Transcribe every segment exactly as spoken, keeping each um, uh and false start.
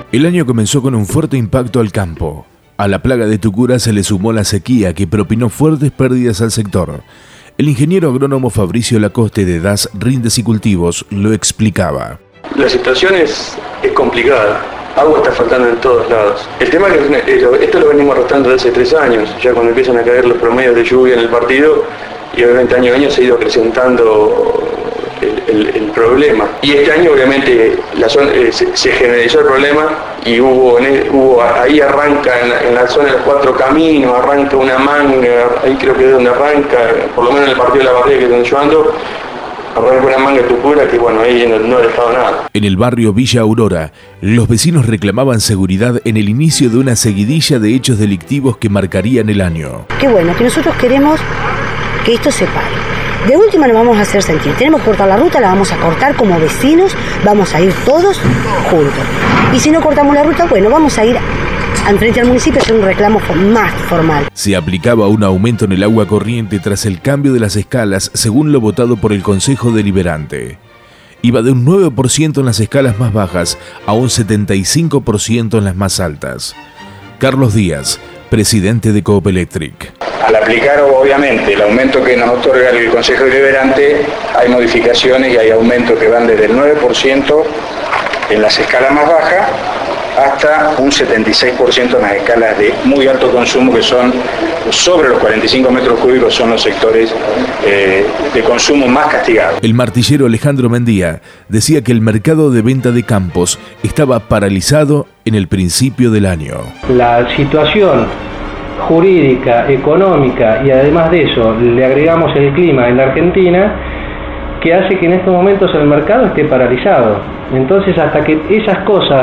El año comenzó con un fuerte impacto al campo. A la plaga de tucura se le sumó la sequía que propinó fuertes pérdidas al sector. El ingeniero agrónomo Fabricio Lacoste de D A S Rindes y Cultivos lo explicaba. La situación es, es complicada. Agua está faltando en todos lados. El tema es que esto lo venimos arrastrando desde hace tres años, ya cuando empiezan a caer los promedios de lluvia en el partido, y obviamente año a año se ha ido acrecentando el, el, el problema. Y este año obviamente la zona, eh, se, se generalizó el problema y hubo, hubo ahí arranca en la, en la zona de los cuatro caminos, arranca una manga, ahí creo que es donde arranca, por lo menos en el partido de la barriga que es donde yo ando, arranca una manga de tucura que bueno, ahí no, no ha dejado nada. En el barrio Villa Aurora, los vecinos reclamaban seguridad en el inicio de una seguidilla de hechos delictivos que marcarían el año. Qué bueno, que nosotros queremos que esto se pare. De última nos vamos a hacer sentir. Tenemos que cortar la ruta, la vamos a cortar como vecinos, vamos a ir todos juntos. Y si no cortamos la ruta, bueno, vamos a ir enfrente al municipio a hacer un reclamo más formal. Se aplicaba un aumento en el agua corriente tras el cambio de las escalas, según lo votado por el Consejo Deliberante. Iba de un nueve por ciento en las escalas más bajas a un setenta y cinco por ciento en las más altas. Carlos Díaz, presidente de Coop Electric. Al aplicar obviamente el aumento que nos otorga el Consejo Deliberante, hay modificaciones y hay aumentos que van desde el nueve por ciento en las escalas más bajas hasta un setenta y seis por ciento en las escalas de muy alto consumo, que son sobre los cuarenta y cinco metros cúbicos, son los sectores eh, de consumo más castigados. El martillero Alejandro Mendía decía que el mercado de venta de campos estaba paralizado en el principio del año. La situación jurídica, económica y además de eso le agregamos el clima en la Argentina, que hace que en estos momentos el mercado esté paralizado. Entonces, hasta que esas cosas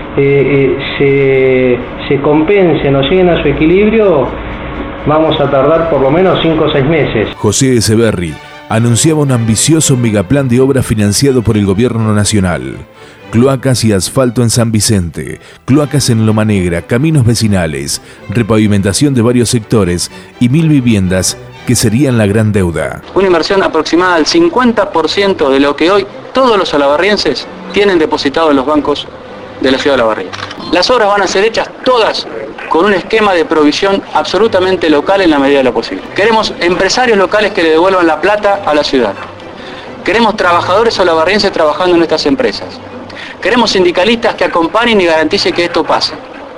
eh, eh, se, se compensen o lleguen a su equilibrio, vamos a tardar por lo menos cinco o seis meses. José Echeverri anunciaba un ambicioso megaplan de obra financiado por el gobierno nacional. Cloacas y asfalto en San Vicente, cloacas en Loma Negra, caminos vecinales, repavimentación de varios sectores y mil viviendas que serían la gran deuda. Una inversión aproximada al cincuenta por ciento de lo que hoy todos los olavarrienses tienen depositado en los bancos de la ciudad de Olavarría. Las obras van a ser hechas todas con un esquema de provisión absolutamente local en la medida de lo posible. Queremos empresarios locales que le devuelvan la plata a la ciudad. Queremos trabajadores olavarrienses trabajando en estas empresas. Queremos sindicalistas que acompañen y garanticen que esto pase.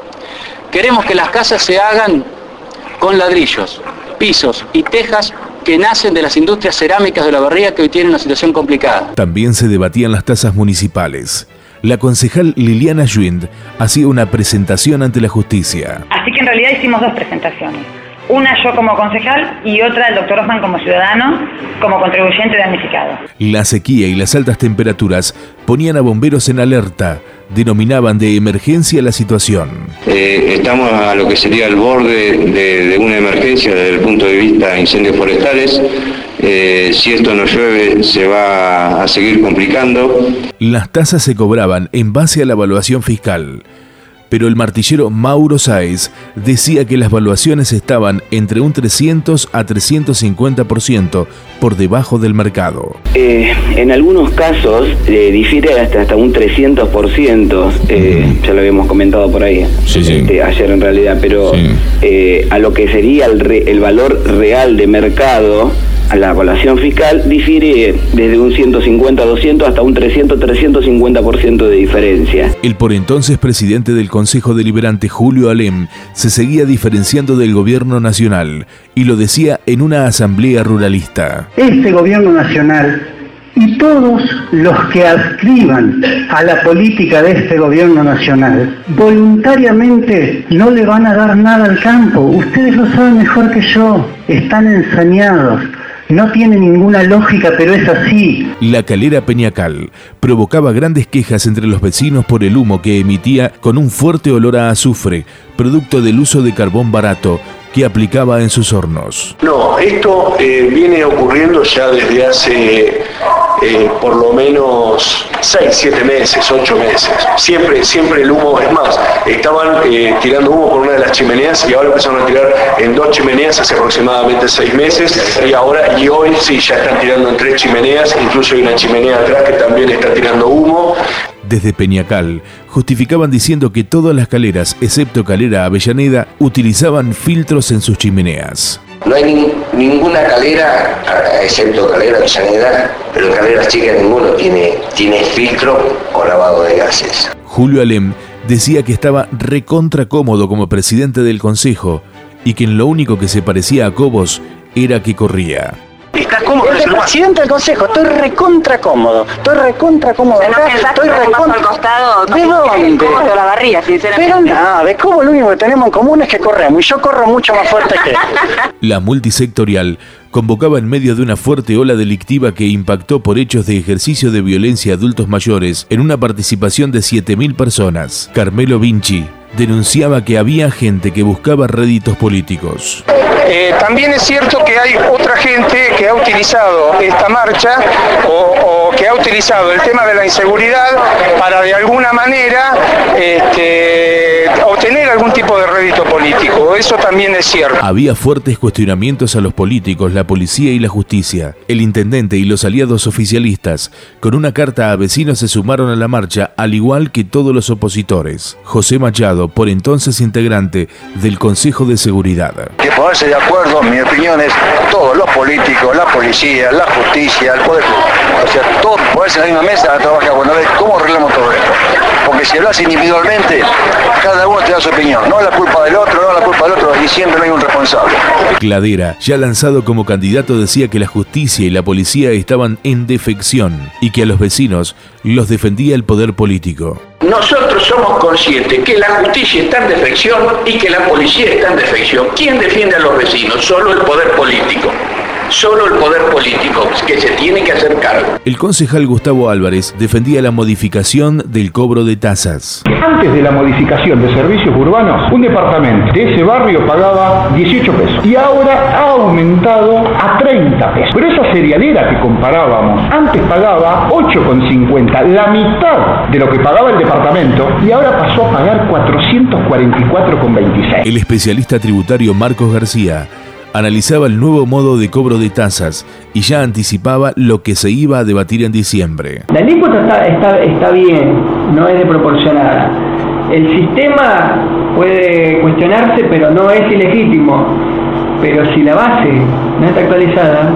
Queremos que las casas se hagan con ladrillos, pisos y tejas que nacen de las industrias cerámicas de Olavarría, que hoy tienen una situación complicada. También se debatían las tasas municipales. La concejal Liliana Yuind hacía una presentación ante la justicia. Así que en realidad hicimos dos presentaciones. Una yo como concejal y otra el doctor Osman como ciudadano, como contribuyente damnificado. La sequía y las altas temperaturas ponían a bomberos en alerta. Denominaban de emergencia la situación. Eh, estamos a lo que sería el borde de, de una emergencia desde el punto de vista de incendios forestales. Eh, si esto no llueve, se va a seguir complicando. Las tasas se cobraban en base a la evaluación fiscal. Pero el martillero Mauro Sáez decía que las valuaciones estaban entre un trescientos a trescientos cincuenta por ciento por debajo del mercado. Eh, en algunos casos eh, difiere hasta, hasta un trescientos por ciento, eh, ya lo habíamos comentado por ahí sí, sí. Este, ayer en realidad, pero sí. eh, a lo que sería el, re, el valor real de mercado, a la evaluación fiscal, difiere desde un ciento cincuenta a doscientos hasta un trescientos a trescientos cincuenta por ciento de diferencia. El por entonces presidente del Consejo Deliberante, Julio Alem, se seguía diferenciando del gobierno nacional y lo decía en una asamblea ruralista. Este gobierno nacional y todos los que adscriban a la política de este gobierno nacional voluntariamente no le van a dar nada al campo. Ustedes lo saben mejor que yo, están ensañados. No tiene ninguna lógica, pero es así. La calera Peñacal provocaba grandes quejas entre los vecinos por el humo que emitía con un fuerte olor a azufre, producto del uso de carbón barato que aplicaba en sus hornos. No, esto eh, viene ocurriendo ya desde hace eh, por lo menos seis, siete meses, ocho meses. Siempre, siempre el humo, es más, estaban eh, tirando humo por una de las chimeneas y ahora empezaron a tirar en dos chimeneas hace aproximadamente seis meses y ahora y hoy sí ya están tirando en tres chimeneas, incluso hay una chimenea atrás que también está tirando humo. Desde Peñacal, justificaban diciendo que todas las caleras, excepto Calera Avellaneda, utilizaban filtros en sus chimeneas. No hay ni, ninguna calera, excepto Calera Avellaneda, pero caleras chicas ninguno tiene, tiene filtro o lavado de gases. Julio Alem decía que estaba recontra cómodo como presidente del consejo y que en lo único que se parecía a Cobos era que corría. ¿Estás cómodo? El presidente del consejo, estoy recontra cómodo, estoy recontra cómodo acá, estoy recontra... costado, ¿De dónde? De la barriga, sinceramente. Pero no, de cómo lo único que tenemos en común es que corremos, y yo corro mucho más fuerte que él. La multisectorial convocaba en medio de una fuerte ola delictiva que impactó por hechos de ejercicio de violencia a adultos mayores en una participación de siete mil personas. Carmelo Vinci denunciaba que había gente que buscaba réditos políticos. Eh, también es cierto que hay otra gente que ha utilizado esta marcha o, o que ha utilizado el tema de la inseguridad para de alguna manera este, obtener algún tipo de rédito político. Eso también es cierto. Había fuertes cuestionamientos a los políticos, la policía y la justicia. El intendente y los aliados oficialistas, con una carta a vecinos, se sumaron a la marcha, al igual que todos los opositores. José Machado, por entonces integrante del Consejo de Seguridad. Que ponerse de acuerdo, mi opinión es todos los políticos, la policía, la justicia, el poder, o sea, todos ponerse en la misma mesa a trabajar, bueno, a ver cómo arreglamos todo esto. Porque si hablas individualmente, cada uno te da su opinión, no es la culpa del otro, no es la culpa del otro, y siempre no hay un responsable. Cladera, ya lanzado como candidato, decía que la justicia y la policía estaban en defección y que a los vecinos los defendía el poder político. Nosotros somos conscientes que la justicia está en defección y que la policía está en defección. ¿Quién defiende a los vecinos? Solo el poder político. Solo el poder político que se tiene que hacer cargo. El concejal Gustavo Álvarez defendía la modificación del cobro de tasas. Antes de la modificación de servicios urbanos, un departamento de ese barrio pagaba dieciocho pesos y ahora ha aumentado a treinta pesos. Pero esa cerealera que comparábamos antes pagaba ocho con cincuenta, la mitad de lo que pagaba el departamento, y ahora pasó a pagar cuatrocientos cuarenta y cuatro con veintiséis. El especialista tributario Marcos García analizaba el nuevo modo de cobro de tasas y ya anticipaba lo que se iba a debatir en diciembre. La alícuota está, está, está bien, no es desproporcionada. El sistema puede cuestionarse, pero no es ilegítimo. Pero si la base no está actualizada,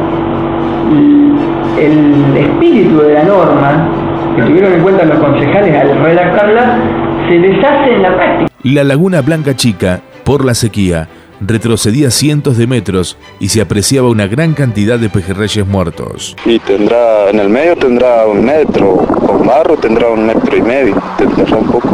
el espíritu de la norma, que tuvieron en cuenta los concejales al redactarla, se deshace en la práctica. La Laguna Blanca Chica, por la sequía, retrocedía cientos de metros y se apreciaba una gran cantidad de pejerreyes muertos. Y tendrá, en el medio tendrá un metro, con barro tendrá un metro y medio, tendrá un poco.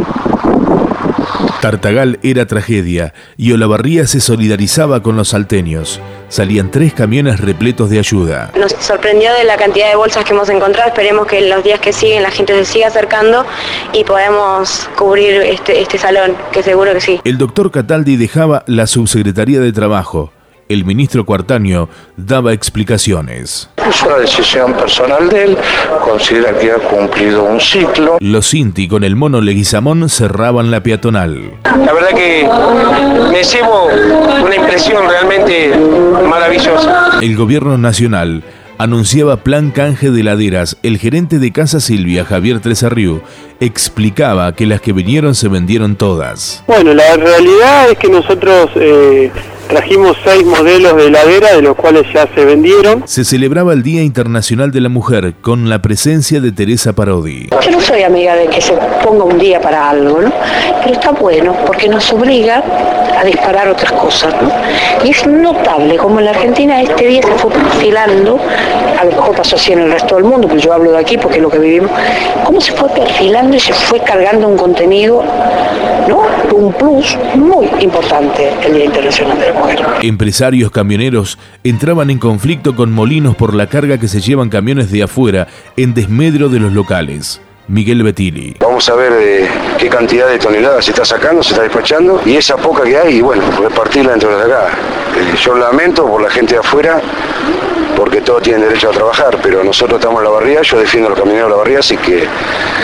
Tartagal era tragedia y Olavarría se solidarizaba con los salteños. Salían tres camiones repletos de ayuda. Nos sorprendió de la cantidad de bolsas que hemos encontrado. Esperemos que en los días que siguen la gente se siga acercando y podamos cubrir este, este salón, que seguro que sí. El doctor Cataldi dejaba la subsecretaría de Trabajo. El ministro Cuartaño daba explicaciones. Es una decisión personal de él, considera que ha cumplido un ciclo. Los Inti con el mono Leguizamón cerraban la peatonal. La verdad que me llevo una impresión realmente maravillosa. El gobierno nacional anunciaba plan canje de heladeras. El gerente de Casa Silvia, Javier Tresarriú, explicaba que las que vinieron se vendieron todas. Bueno, la realidad es que nosotros eh, trajimos seis modelos de heladera, de los cuales ya se vendieron. Se celebraba el Día Internacional de la Mujer con la presencia de Teresa Parodi. Yo no soy amiga de que se ponga un día para algo, ¿no? Pero está bueno porque nos obliga a disparar otras cosas, ¿no? Y es notable como en la Argentina este día se fue perfilando, a lo mejor pasó así en el resto del mundo, pero yo hablo de aquí porque es lo que vivimos, cómo se fue perfilando y se fue cargando un contenido, ¿no? Un plus muy importante el Día Internacional de la Mujer. Empresarios camioneros entraban en conflicto con molinos por la carga que se llevan camiones de afuera en desmedro de los locales. Miguel Bettili. Vamos a ver eh, qué cantidad de toneladas se está sacando, se está despachando, y esa poca que hay, y bueno, repartirla entre los de acá. Eh, yo lamento por la gente de afuera, porque todos tienen derecho a trabajar, pero nosotros estamos en la barriga, yo defiendo a los camioneros de la barriga, así que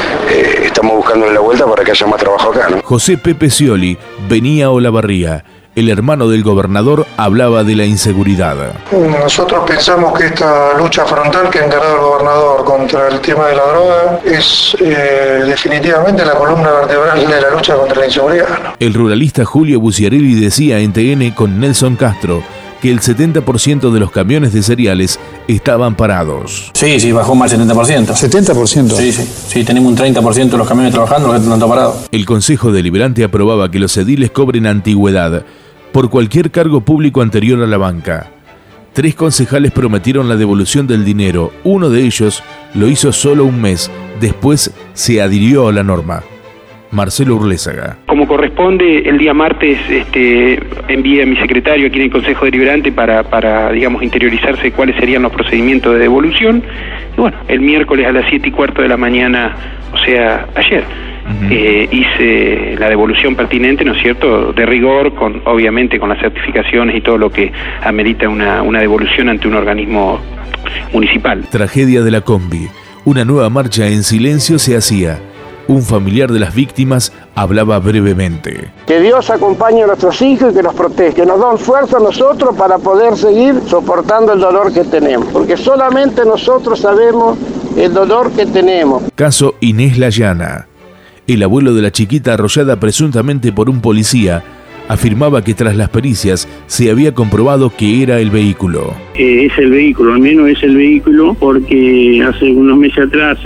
eh, estamos buscándole la vuelta para que haya más trabajo acá, ¿no? José Pepe Scioli venía a Olavarría. El hermano del gobernador hablaba de la inseguridad. Nosotros pensamos que esta lucha frontal que ha encarado el gobernador contra el tema de la droga es eh, definitivamente la columna vertebral de la lucha contra la inseguridad. El ruralista Julio Buciarelli decía en T N con Nelson Castro que el setenta por ciento de los camiones de cereales estaban parados. Sí, sí, bajó más del setenta por ciento. ¿setenta por ciento? Sí, sí. Sí, tenemos un treinta por ciento de los camiones trabajando, los que están parados. El Consejo Deliberante aprobaba que los ediles cobren antigüedad por cualquier cargo público anterior a la banca. Tres concejales prometieron la devolución del dinero. Uno de ellos lo hizo solo un mes. Después se adhirió a la norma. Marcelo Urlézaga. Como corresponde, el día martes este, envié a mi secretario aquí en el Consejo Deliberante para, para, digamos, interiorizarse cuáles serían los procedimientos de devolución. Y bueno, el miércoles a las siete y cuarto de la mañana, o sea, ayer, uh-huh. eh, hice la devolución pertinente, ¿no es cierto?, de rigor, con obviamente con las certificaciones y todo lo que amerita una, una devolución ante un organismo municipal. Tragedia de la combi. Una nueva marcha en silencio se hacía. Un familiar de las víctimas hablaba brevemente. Que Dios acompañe a nuestros hijos y que nos proteja, que nos den fuerza a nosotros para poder seguir soportando el dolor que tenemos, porque solamente nosotros sabemos el dolor que tenemos. Caso Inés Layana. El abuelo de la chiquita arrollada presuntamente por un policía afirmaba que tras las pericias se había comprobado que era el vehículo. Eh, es el vehículo, al menos es el vehículo, porque hace unos meses atrás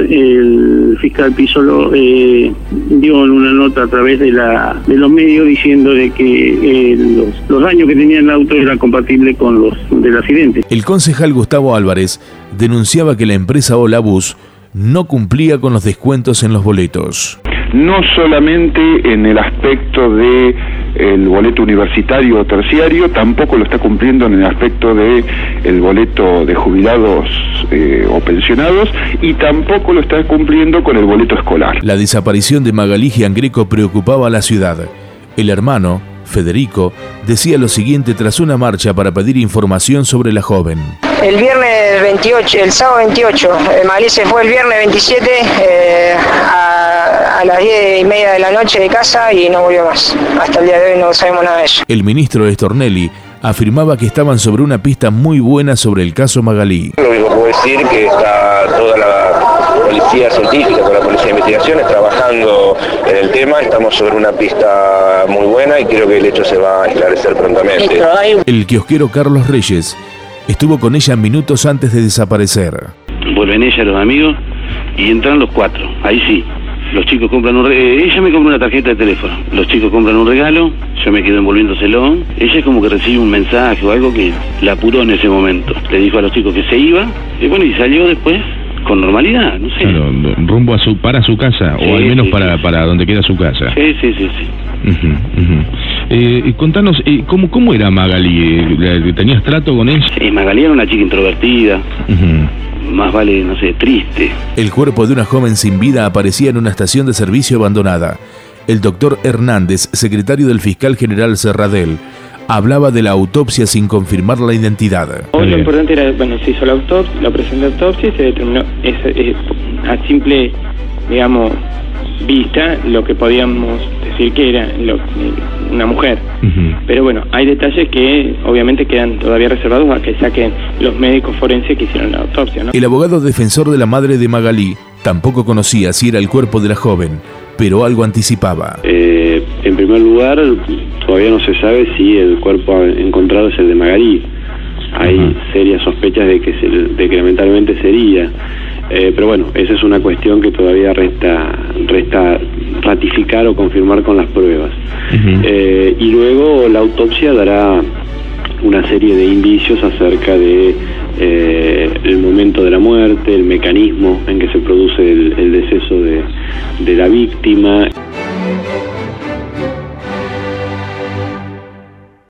el fiscal Pisolo eh, dio una nota a través de la de los medios diciendo de que eh, los, los daños que tenía el auto era compatible con los del accidente. El concejal Gustavo Álvarez denunciaba que la empresa Olabus no cumplía con los descuentos en los boletos. No solamente en el aspecto de el boleto universitario o terciario, tampoco lo está cumpliendo en el aspecto de el boleto de jubilados eh, o pensionados, y tampoco lo está cumpliendo con el boleto escolar. La desaparición de Magalí Giangreco preocupaba a la ciudad. El hermano, Federico, decía lo siguiente tras una marcha para pedir información sobre la joven. El viernes veintiocho, el sábado veintiocho, Magalí se fue el viernes veintisiete eh, a, a las diez y media de la noche de casa y no volvió más. Hasta el día de hoy no sabemos nada de eso. El ministro Stornelli afirmaba que estaban sobre una pista muy buena sobre el caso Magalí. Lo único que puedo decir es que está toda la policía científica, con la policía de investigaciones trabajando en el tema. Estamos sobre una pista muy buena y creo que el hecho se va a esclarecer prontamente. El kiosquero Carlos Reyes estuvo con ella minutos antes de desaparecer. Vuelven ella, los amigos, y entran los cuatro. Ahí sí, los chicos compran un regalo. Eh, ella me compra una tarjeta de teléfono. Los chicos compran un regalo, yo me quedo envolviéndoselo. Ella es como que recibe un mensaje o algo que la apuró en ese momento. Le dijo a los chicos que se iba, y bueno, y salió después con normalidad, no sé. Claro, rumbo a su, para su casa, sí, o al menos sí, para, sí. para donde queda su casa. Sí, sí, sí, sí. Uh-huh, uh-huh. Eh, contanos, eh, ¿cómo, ¿cómo era Magalí? ¿Tenías trato con ella? Sí, Magalí era una chica introvertida, uh-huh. más vale, no sé, triste. El cuerpo de una joven sin vida aparecía en una estación de servicio abandonada. El doctor Hernández, secretario del fiscal general Serradell, hablaba de la autopsia sin confirmar la identidad. Hoy lo importante era, bueno, se hizo la autopsia, la operación de autopsia y se determinó es, es, a simple, digamos, vista lo que podíamos decir que era lo, una mujer. Uh-huh. Pero bueno, hay detalles que obviamente quedan todavía reservados a que saquen los médicos forenses que hicieron la autopsia, ¿no? El abogado defensor de la madre de Magalí tampoco conocía si era el cuerpo de la joven, pero algo anticipaba. Eh, en primer lugar, todavía no se sabe si el cuerpo encontrado es el de Magalí. Hay uh-huh. serias sospechas de que, se, de que lamentablemente sería. Eh, pero bueno, esa es una cuestión que todavía resta, resta ratificar o confirmar con las pruebas. Uh-huh. Eh, y luego la autopsia dará una serie de indicios acerca de eh, el momento de la muerte, el mecanismo en que se produce el, el deceso de, de la víctima.